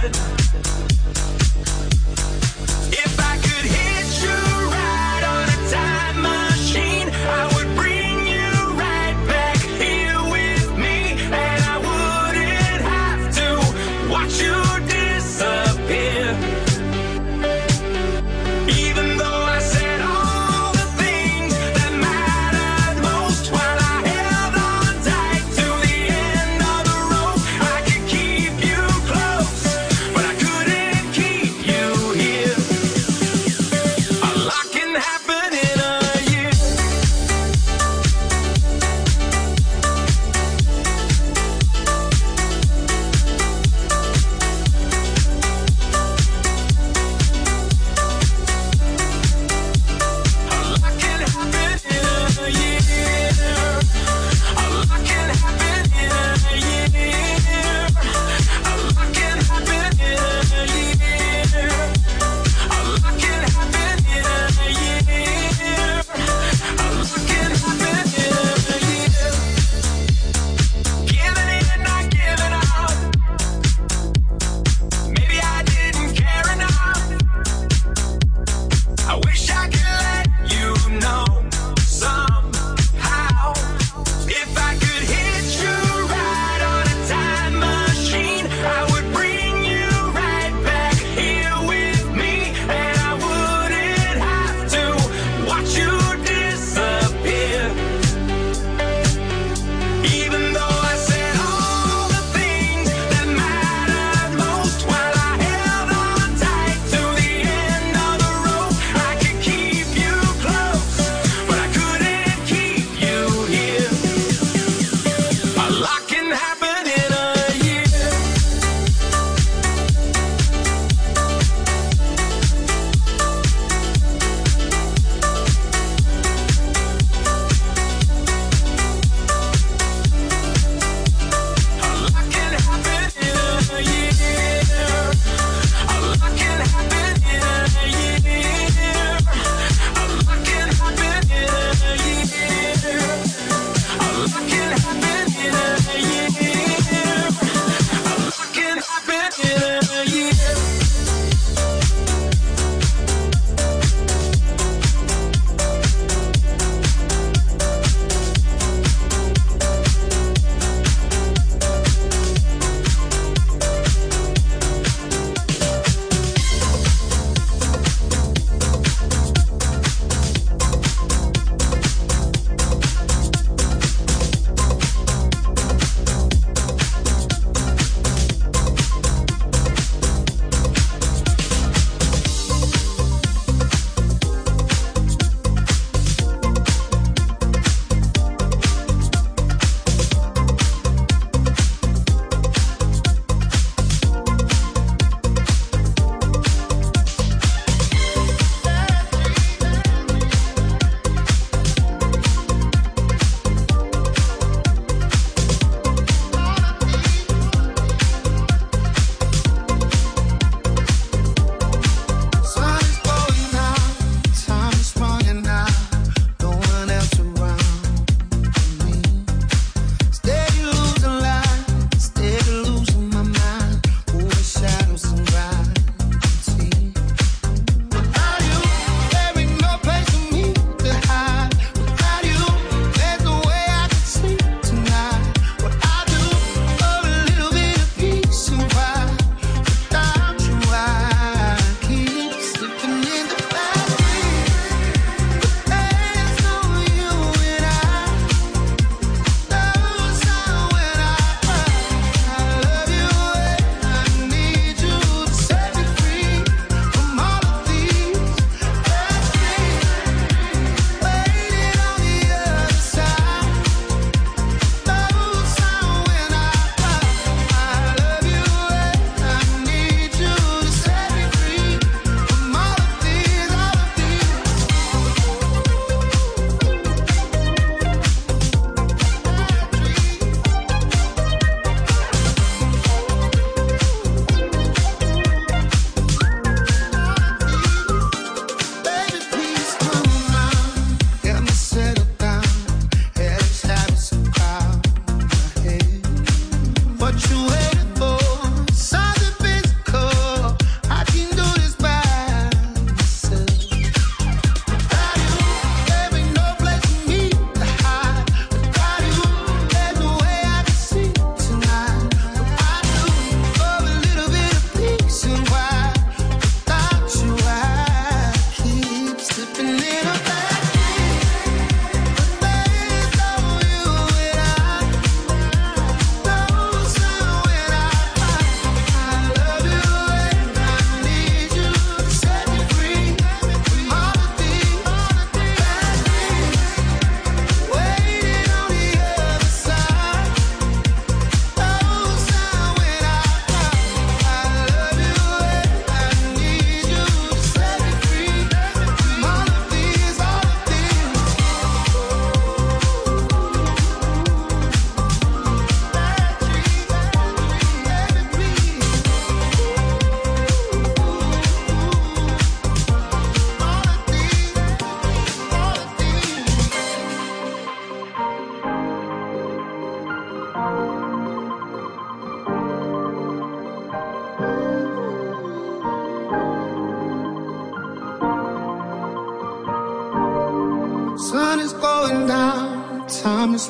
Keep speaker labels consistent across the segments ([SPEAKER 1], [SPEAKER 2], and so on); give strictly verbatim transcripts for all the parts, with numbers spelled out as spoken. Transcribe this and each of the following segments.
[SPEAKER 1] If I could hit you right on a time machine, I would bring you right back here with me, and I wouldn't have to watch you disappear. Even though I said all the things that mattered most, while I held on tight to the end of the rope, I could keep you close, but I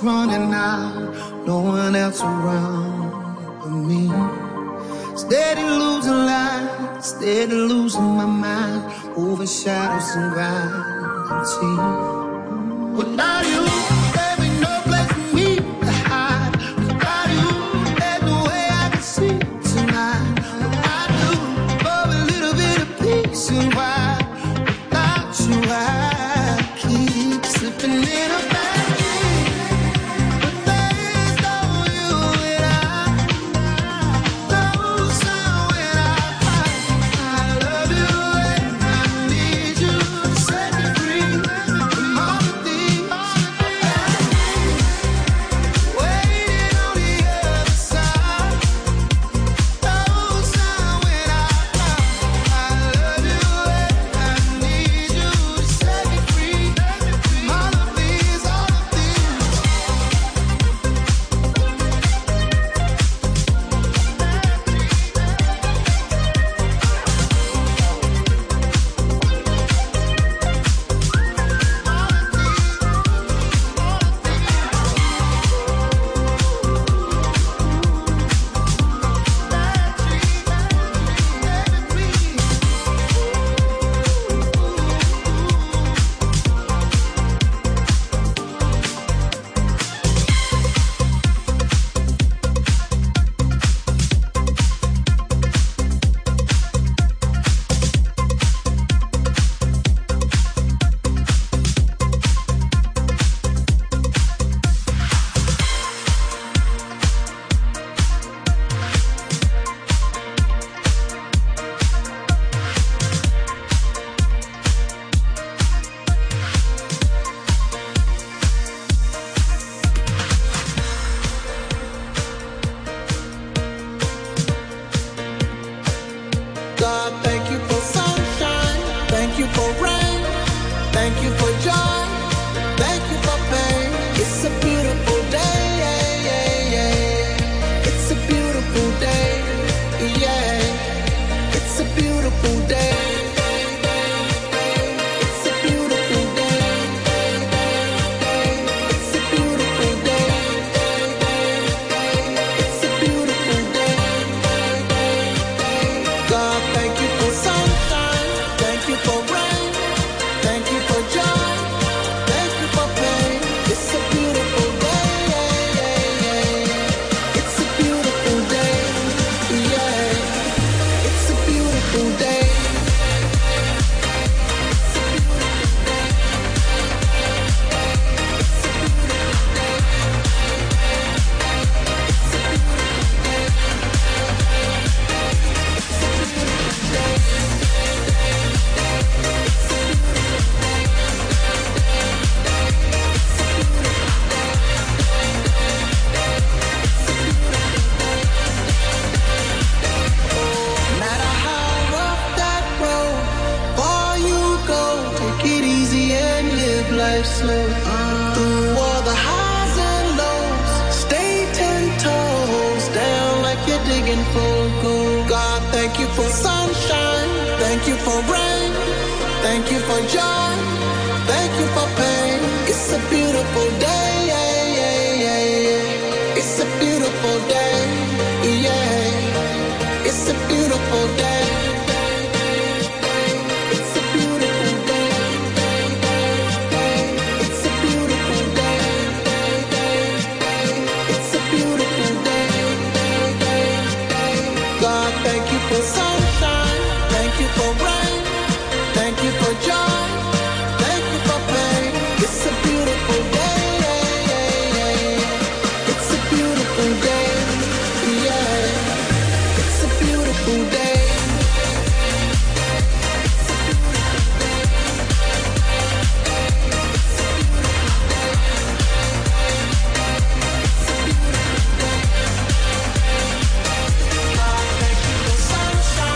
[SPEAKER 1] running out, no one else around but me. Steady losing light, steady losing my mind, over shadows and gravity. Without you, there ain't no place for me to hide. Without you, there's no way I can see tonight. Without you, for a little bit of peace and quiet. Without you, I keep slipping in a bad dream. But there's no you and I. No sound when I cry. I love you and I need you to set me free from all the things waiting on the other side. No sound when I cry. I love you and I need you to set me free from all of these, all of these. God, thank you for sunshine. Thank you for rain. Thank you for joy. Thank you for pain. It's a beautiful day. It's a beautiful day. Yeah. It's a beautiful day. It's a beautiful day. It's a beautiful day. It's a beautiful day. God, thank you for sunshine. Thank you for rain. Thank you for joy. Thank you for pain. It's a beautiful day. It's a beautiful day. Yeah. It's a beautiful day. No matter how rough that road, far you go, take it easy and live life slow. Through all the highs and lows, stay ten toes down like you're digging for gold. God, thank you for sunshine. Thank you for rain. Thank you for joy. Thank you for pain. It's a beautiful day. It's a beautiful day. Yeah. It's a beautiful day. It's a beautiful day. It's a beautiful day. It's a beautiful day. God, thank you for sunshine. Thank you for rain. Thank you for joy. Thank you for pain. It's a beautiful day. It's a beautiful day. Yeah. It's a beautiful day. God, thank you for sunshine.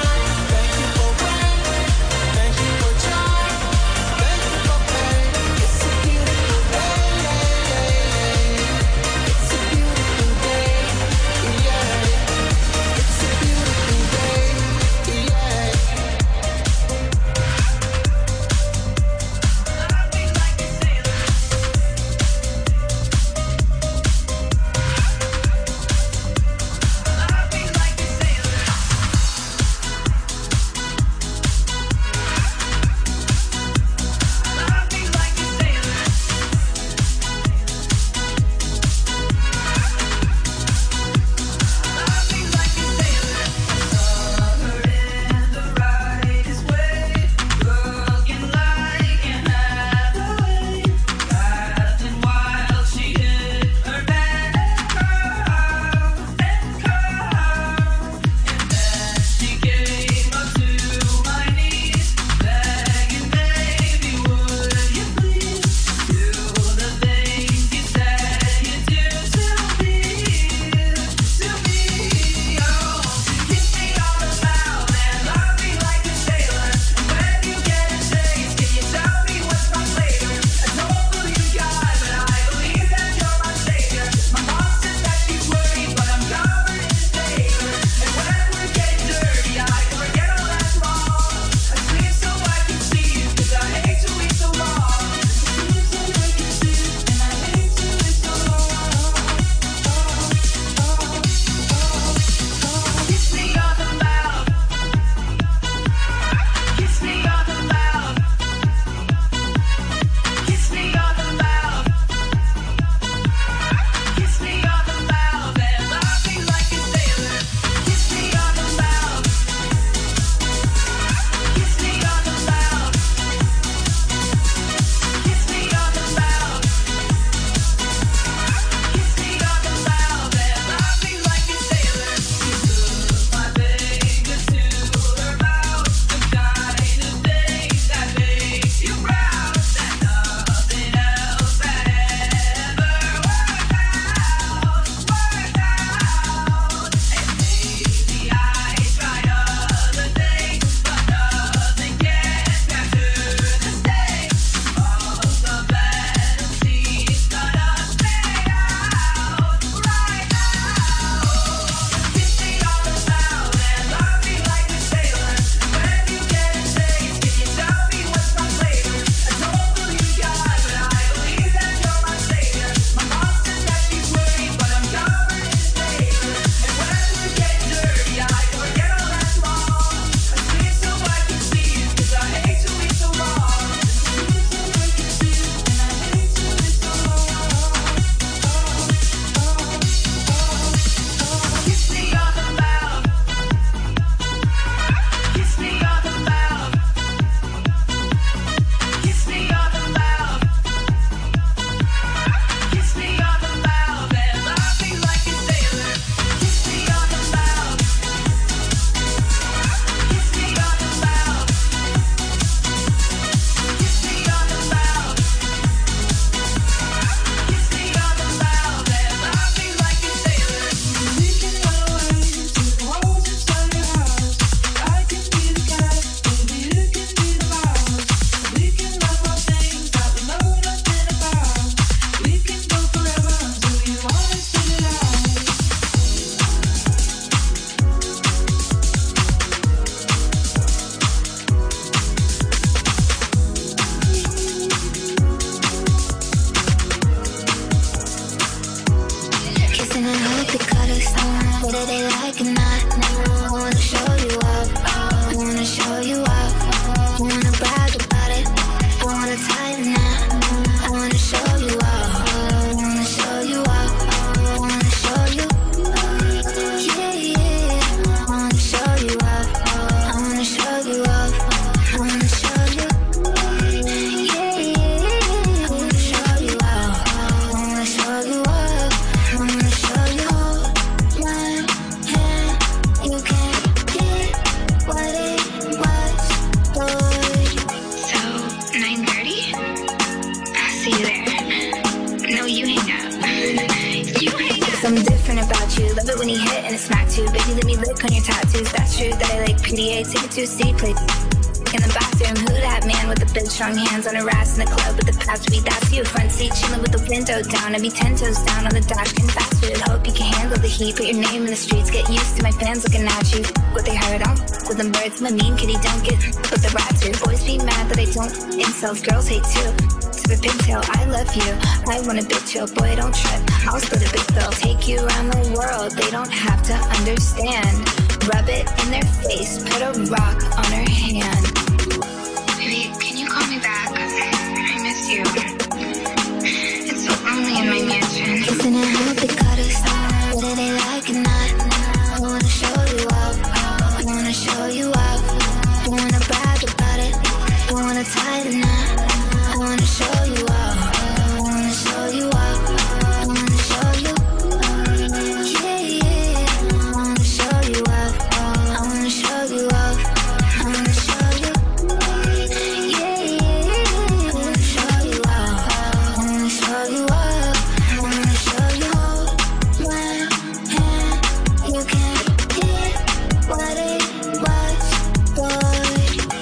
[SPEAKER 2] P D A ticket to C play. In the bathroom, who that man with the big strong hands on her ass in the club with the past beat? That's you. Front seat chilling with the window down. I'd be ten toes down on the dash, can fast food. Hope you can handle the heat. Put your name in the streets. Get used to my fans looking at you. What they heard on with them birds. I'm a mean kitty. Don't get with the rats too. Boys be mad that I don't incels. Girls hate too. To the pigtail, I love you. I want a big chill. Boy, don't trip. I'll split a big bill. Take you around the world. They don't have to understand. Rub it in their face. Put a rock on her hand. Baby, can you call me back? I miss you. It's so lonely in my mansion. Isn't it how they cut us? Whether they like it or not. I wanna show you up. I wanna show you up. I wanna brag about it. I wanna tie the knot. I wanna show you up. I wanna show you up. I wanna show you. Yeah, yeah. I wanna show you up. I wanna show you up. I wanna show you. Yeah, yeah. I wanna show you up. I wanna show you up. I wanna show you one hand. You can't get what it was, boy.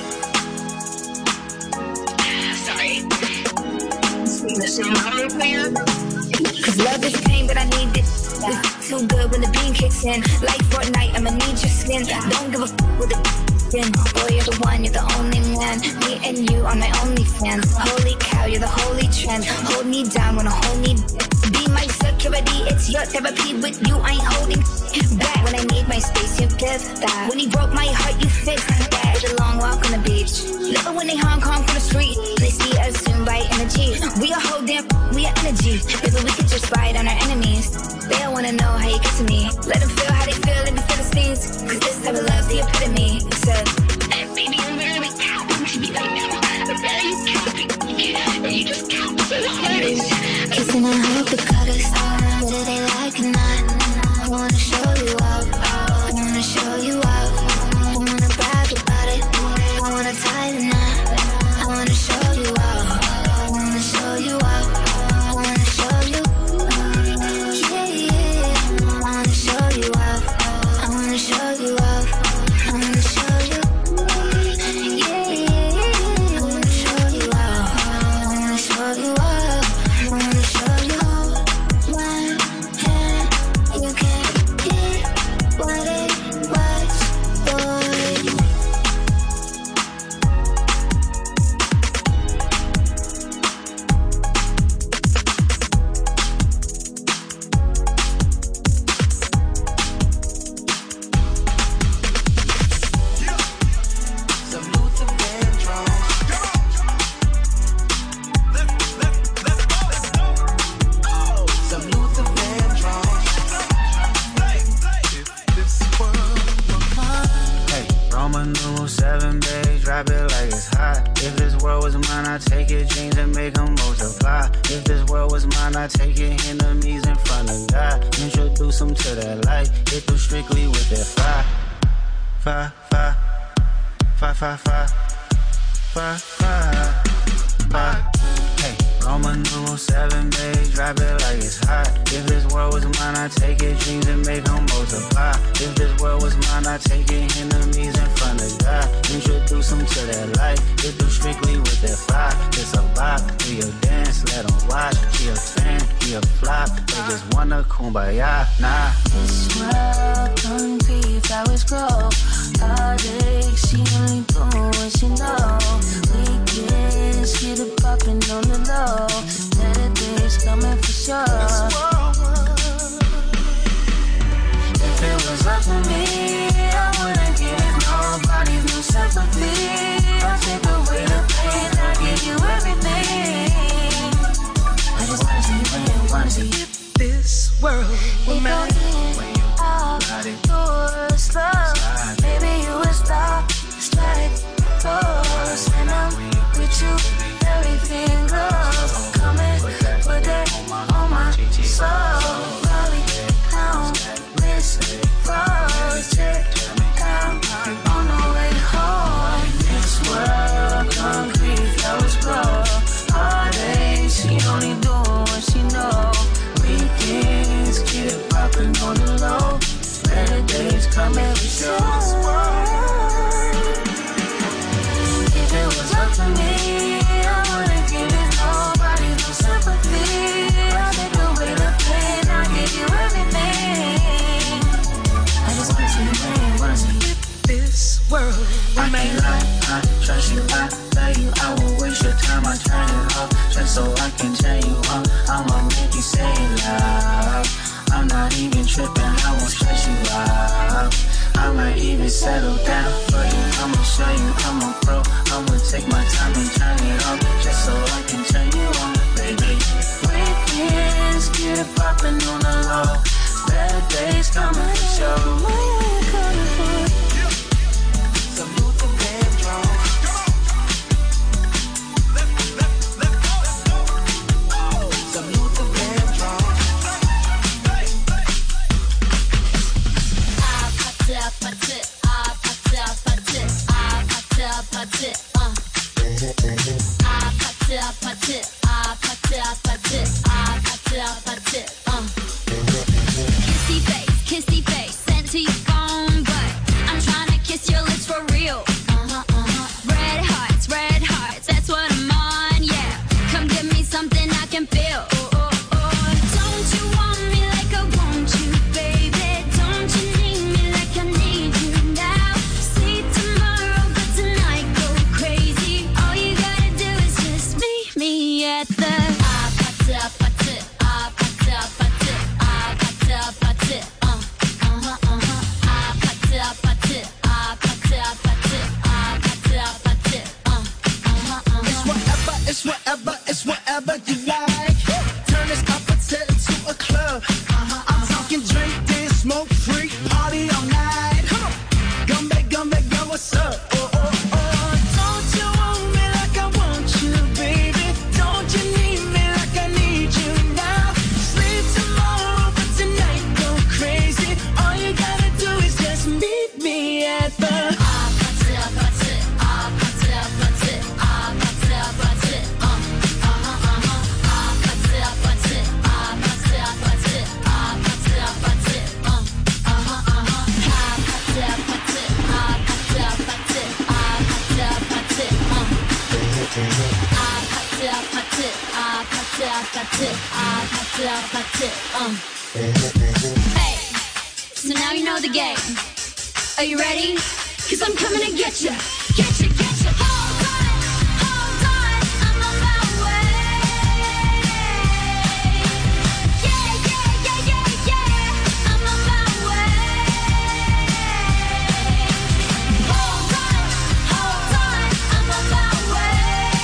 [SPEAKER 2] Sorry. Cause love is pain, but I need it. It's too good when the beam kicks in. Like Fortnite, I'ma need your skin. Don't give a f with it. Boy, you're the one, you're the only man. Me and you are my only fans. Holy cow, you're the holy trend. Hold me down when I hold me. Be my security, it's your therapy. With you, I ain't holding back. When I need my space, you give that. When he broke my heart, you fixed that. It's a long walk on the beach. Love it when they Hong Kong from the street. They see us soon by energy. We a whole damn, we are energy. Maybe we could just fight on our enemies. They don't wanna know how you get to me. Let them feel how they feel in the Philistines. Cause this type of love's the epitome. It said, baby, I'm really counting to me right now. I'm very counting. And you just count so hard. Kissing and hope it cut us. Whether they like it or not. I wanna show you up. I wanna show you up. I wanna brag about it. I wanna tie the knot. I wanna show you up. I wanna show you up. I wanna show you. Yeah, yeah. I wanna show you up. I wanna show you up. I wanna show you. Yeah, yeah. I wanna show you up. I wanna show you up. I wanna show you. One hand, you can't get what it was, boy.
[SPEAKER 1] Some Luther Vandross. Some Luther Vandross. If this world were mine.
[SPEAKER 3] Hey, Roman numeral seven, babe, drop it like it's hot. If this world was mine, I'd take your dreams and make them multiply. If this world was mine, I'd take your enemies in front of God. Introduce them to that light, hit them strictly with that fire. Fire, fire, fire, fire, fire, fire, fire, fire. Hey, Roman numeral seven, babe, drop it like it's hot. If this world was mine, I'd take your dreams and make them multiply. If this world was mine, I'd take your enemies in front of God. Introduce them to that light, hit them strictly with that fire. It's a vibe, do your dance, let them watch. He a fan, he a flop, they just wanna kumbaya, nah.
[SPEAKER 4] This world concrete, flowers grow. All day, she only doing what she know. Weekends, get it poppin' on the low. Saturdays coming for sure. If it was up to me, I wouldn't give nobody's no sympathy. I'll take away the pain, I'll give you everything. I just wanna see you when you wanna see you.
[SPEAKER 1] If this world were mine.
[SPEAKER 4] Out doors, love. Maybe you would stop.
[SPEAKER 3] trust you, I love you. I will waste your time, I turn it off just so I can tell you uh, I'ma make you say love. I'm not even tripping, I won't stress you out. I might even settle down for you. I'ma show you I'm a pro. I'ma take my time and turn it off just so I can turn you on, baby. Weekends, get it poppin' on the low. Better days coming for sure. Some Luther Vandross. Some Luther Vandross.
[SPEAKER 5] I put it, put it, I put it, put it, I put it, put it, uh. I put it, put it, I put it, put it, I put it, put it, uh. Kissy face, kissy face, sent to your phone, but I'm trying to kiss your lips for real. Uh-huh, uh-huh. Red hearts, red hearts, that's what I'm on, yeah. Come give me something I can feel. Oh, oh, oh. Don't you want me like I want you, baby? Don't you need me like I need you now? Sleep tomorrow, but tonight go crazy. All you gotta do is just meet me at the I put it, put it, I put it, put it, I put it, put it, uh, uh-huh, uh-huh. I put it, put it, I put it, put it, I put it, put it, uh, uh-huh, uh-huh.
[SPEAKER 6] It's whatever, it's whatever, it's whatever you like. Turn this opposite into a club. Uh-huh, I'm talking drink, dance, smoke, freak, party all night. Come on, come back, come back, girl, what's up? Oh, oh, oh. Don't you want me like I want you, baby? Don't you need me like I need you now? Sleep tomorrow, but tonight go crazy. All you gotta do is just meet me at the
[SPEAKER 5] I put it, put it, I put it, put it, I put it, put it, uh, uh-huh, uh-huh. I put it, put it, I put it, put it, I put it, put it, uh, uh-huh, uh-huh. I put it, put it, I put it, put it, I put it, put it, uh. I put it, put it, I put it, put it, I put it, put it, uh. Hey, so now you know the game. Are you ready? Cause I'm coming to get you. Get you, get you. Hold on, hold on, I'm on my way. Yeah, yeah, yeah, yeah, yeah, I'm on my way. Hold on, hold on, I'm on my way.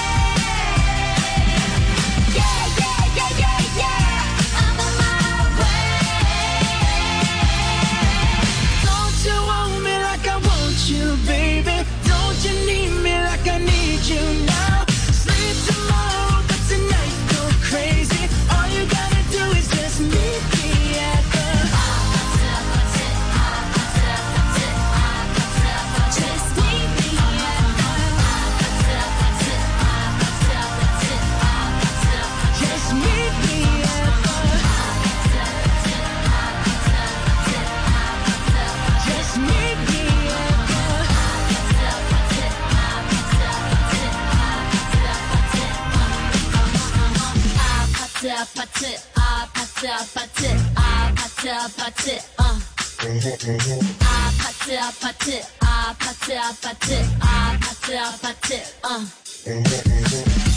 [SPEAKER 5] Yeah, yeah, yeah, yeah, yeah, I'm on my way.
[SPEAKER 6] Don't you want me like I want you, baby? Don't you need me like I need you now? Sleep tomorrow, but tonight go crazy. All you gotta do is just meet me at the
[SPEAKER 5] Just meet me
[SPEAKER 6] just meet me at the just meet me at the
[SPEAKER 5] I put it, I put it, put it, I put it, put it, uh. I put it, put it, I put it, put it, I put it, put it, uh.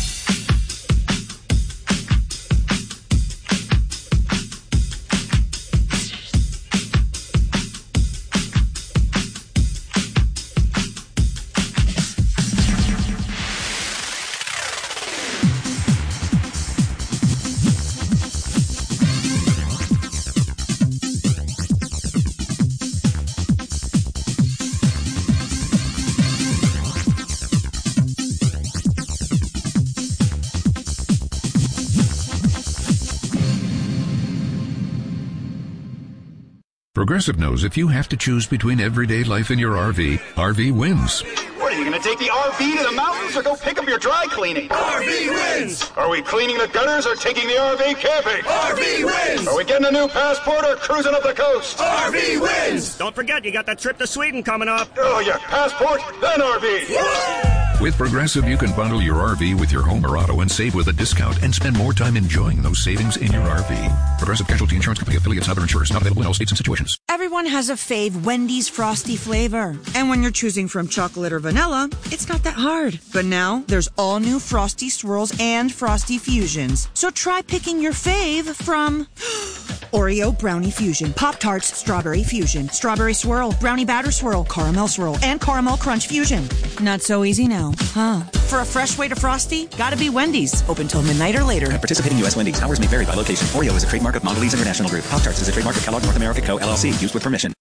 [SPEAKER 7] Progressive knows if you have to choose between everyday life and your R V, R V wins.
[SPEAKER 8] What, are you going to take the R V to the mountains or go pick up your dry cleaning?
[SPEAKER 1] R V wins!
[SPEAKER 8] Are we cleaning the gutters or taking the R V camping?
[SPEAKER 1] R V wins!
[SPEAKER 8] Are we getting a new passport or cruising up the coast?
[SPEAKER 1] R V wins!
[SPEAKER 9] Don't forget, you got that trip to Sweden coming up.
[SPEAKER 8] Oh, yeah, passport, then R V.
[SPEAKER 7] With Progressive, you can bundle your R V with your home or auto and save with a discount and spend more time enjoying those savings in your R V. Progressive Casualty Insurance Company affiliates and other insurers not available in all states and situations.
[SPEAKER 10] Everyone Everyone has a fave Wendy's Frosty flavor. And when you're choosing from chocolate or vanilla, it's not that hard. But now, there's all new Frosty Swirls and Frosty Fusions. So try picking your fave from Oreo Brownie Fusion, Pop-Tarts Strawberry Fusion, Strawberry Swirl, Brownie Batter Swirl, Caramel Swirl, and Caramel Crunch Fusion. Not so easy now, huh? For a fresh way to Frosty, gotta be Wendy's. Open till midnight or later.
[SPEAKER 11] At participating U S Wendy's. Hours may vary by location. Oreo is a trademark of Mondelez International Group. Pop-Tarts is a trademark of Kellogg North America Co. L L C. Used with permission.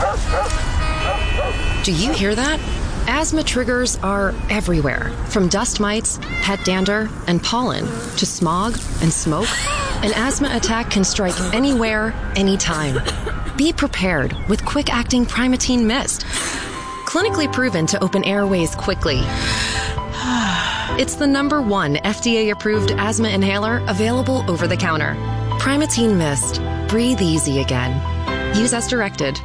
[SPEAKER 12] Do you hear that? Asthma triggers are everywhere. From dust mites, pet dander, and pollen, to smog and smoke. An asthma attack can strike anywhere, anytime. Be prepared with quick-acting Primatene Mist. Clinically proven to open airways quickly. It's the number one F D A-approved asthma inhaler available over the counter. Primatene Mist. Breathe easy again. Use as directed.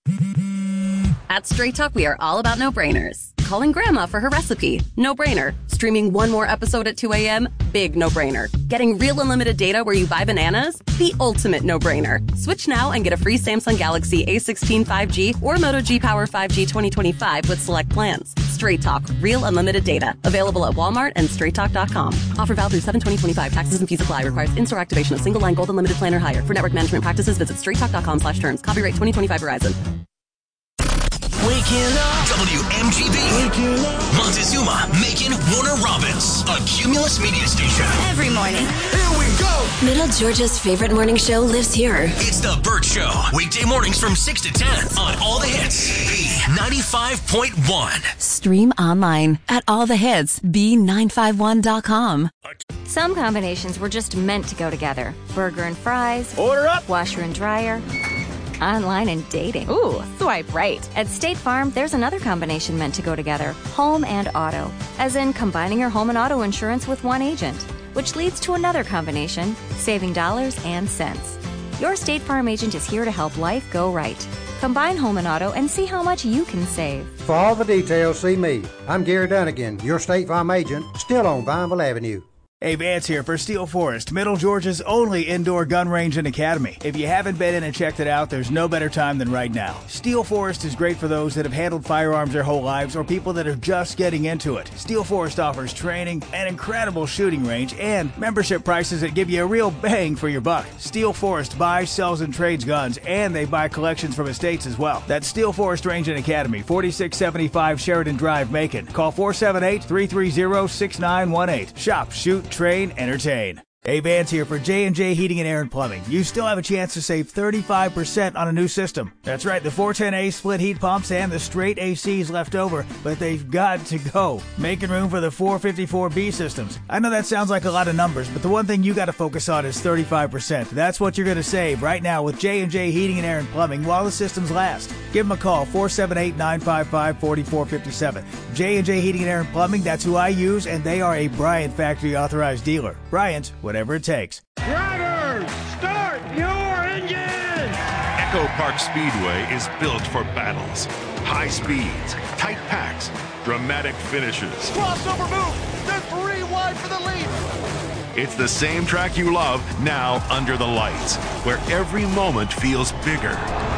[SPEAKER 13] At Straight Talk, we are all about no-brainers. Calling Grandma for her recipe? No-brainer. Streaming one more episode at two a.m.? Big no-brainer. Getting real unlimited data where you buy bananas? The ultimate no-brainer. Switch now and get a free Samsung Galaxy A sixteen five G or Moto G Power five G twenty twenty-five with select plans. Straight Talk. Real unlimited data. Available at Walmart and straight talk dot com. Offer valid through seven twenty twenty-five. Taxes and fees apply. Requires in-store activation of single line gold unlimited plan or higher. For network management practices, visit straight talk dot com slash terms. Copyright twenty twenty-five Verizon.
[SPEAKER 14] Waking up. W M G B. Waking up. Montezuma, Macon, Warner Robins. A Cumulus media station.
[SPEAKER 15] Every morning.
[SPEAKER 14] Here we go.
[SPEAKER 15] Middle Georgia's favorite morning show lives here.
[SPEAKER 14] It's The Burt Show. Weekday mornings from six to ten on All the Hits. B ninety-five point one.
[SPEAKER 16] Stream online at all the hits b nine five one dot com.
[SPEAKER 17] Some combinations were just meant to go together. Burger and fries.
[SPEAKER 9] Order up.
[SPEAKER 17] Washer and dryer. Online and dating.
[SPEAKER 16] Ooh, swipe right.
[SPEAKER 17] At State Farm, there's another combination meant to go together. Home and auto. As in combining your home and auto insurance with one agent. Which leads to another combination, saving dollars and cents. Your State Farm agent is here to help life go right. Combine home and auto and see how much you can save.
[SPEAKER 18] For all the details, see me. I'm Gary Dunnigan, your State Farm agent, still on Vineville Avenue.
[SPEAKER 19] Hey, Vance here for Steel Forest, Middle Georgia's only indoor gun range and academy. If you haven't been in and checked it out, there's no better time than right now. Steel Forest is great for those that have handled firearms their whole lives or people that are just getting into it. Steel Forest offers training, an incredible shooting range, and membership prices that give you a real bang for your buck. Steel Forest buys, sells, and trades guns, and they buy collections from estates as well. That's Steel Forest Range and Academy, forty-six seventy-five Sheridan Drive, Macon. Call four seven eight, three three zero, six nine one eight. Shop, shoot, train, entertain. Hey, Vance here for J and J Heating and Air and Plumbing. You still have a chance to save thirty-five percent on a new system. That's right, the four ten A split heat pumps and the straight A Cs left over, but they've got to go. Making room for the four fifty-four B systems. I know that sounds like a lot of numbers, but the one thing you got to focus on is thirty-five percent. That's what you're going to save right now with J and J Heating and Air and Plumbing while the systems last. Give them a call, four seven eight, nine five five, four four five seven. J and J Heating and Air and Plumbing, that's who I use, and they are a Bryant Factory authorized dealer. Bryant, whatever it takes.
[SPEAKER 20] Drivers, start your engine!
[SPEAKER 21] Echo Park Speedway is built for battles. High speeds, tight packs, dramatic finishes.
[SPEAKER 20] Crossover move! They're three wide for the lead!
[SPEAKER 21] It's the same track you love, now under the lights, where every moment feels bigger.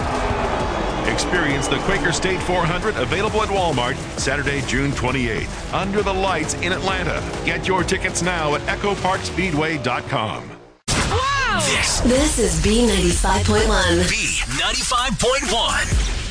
[SPEAKER 21] Experience the Quaker State four hundred, available at Walmart Saturday, June twenty-eighth. Under the lights in Atlanta. Get your tickets now at echo park speedway dot com.
[SPEAKER 15] Wow! This, this is B ninety-five point one.
[SPEAKER 14] B ninety-five point one.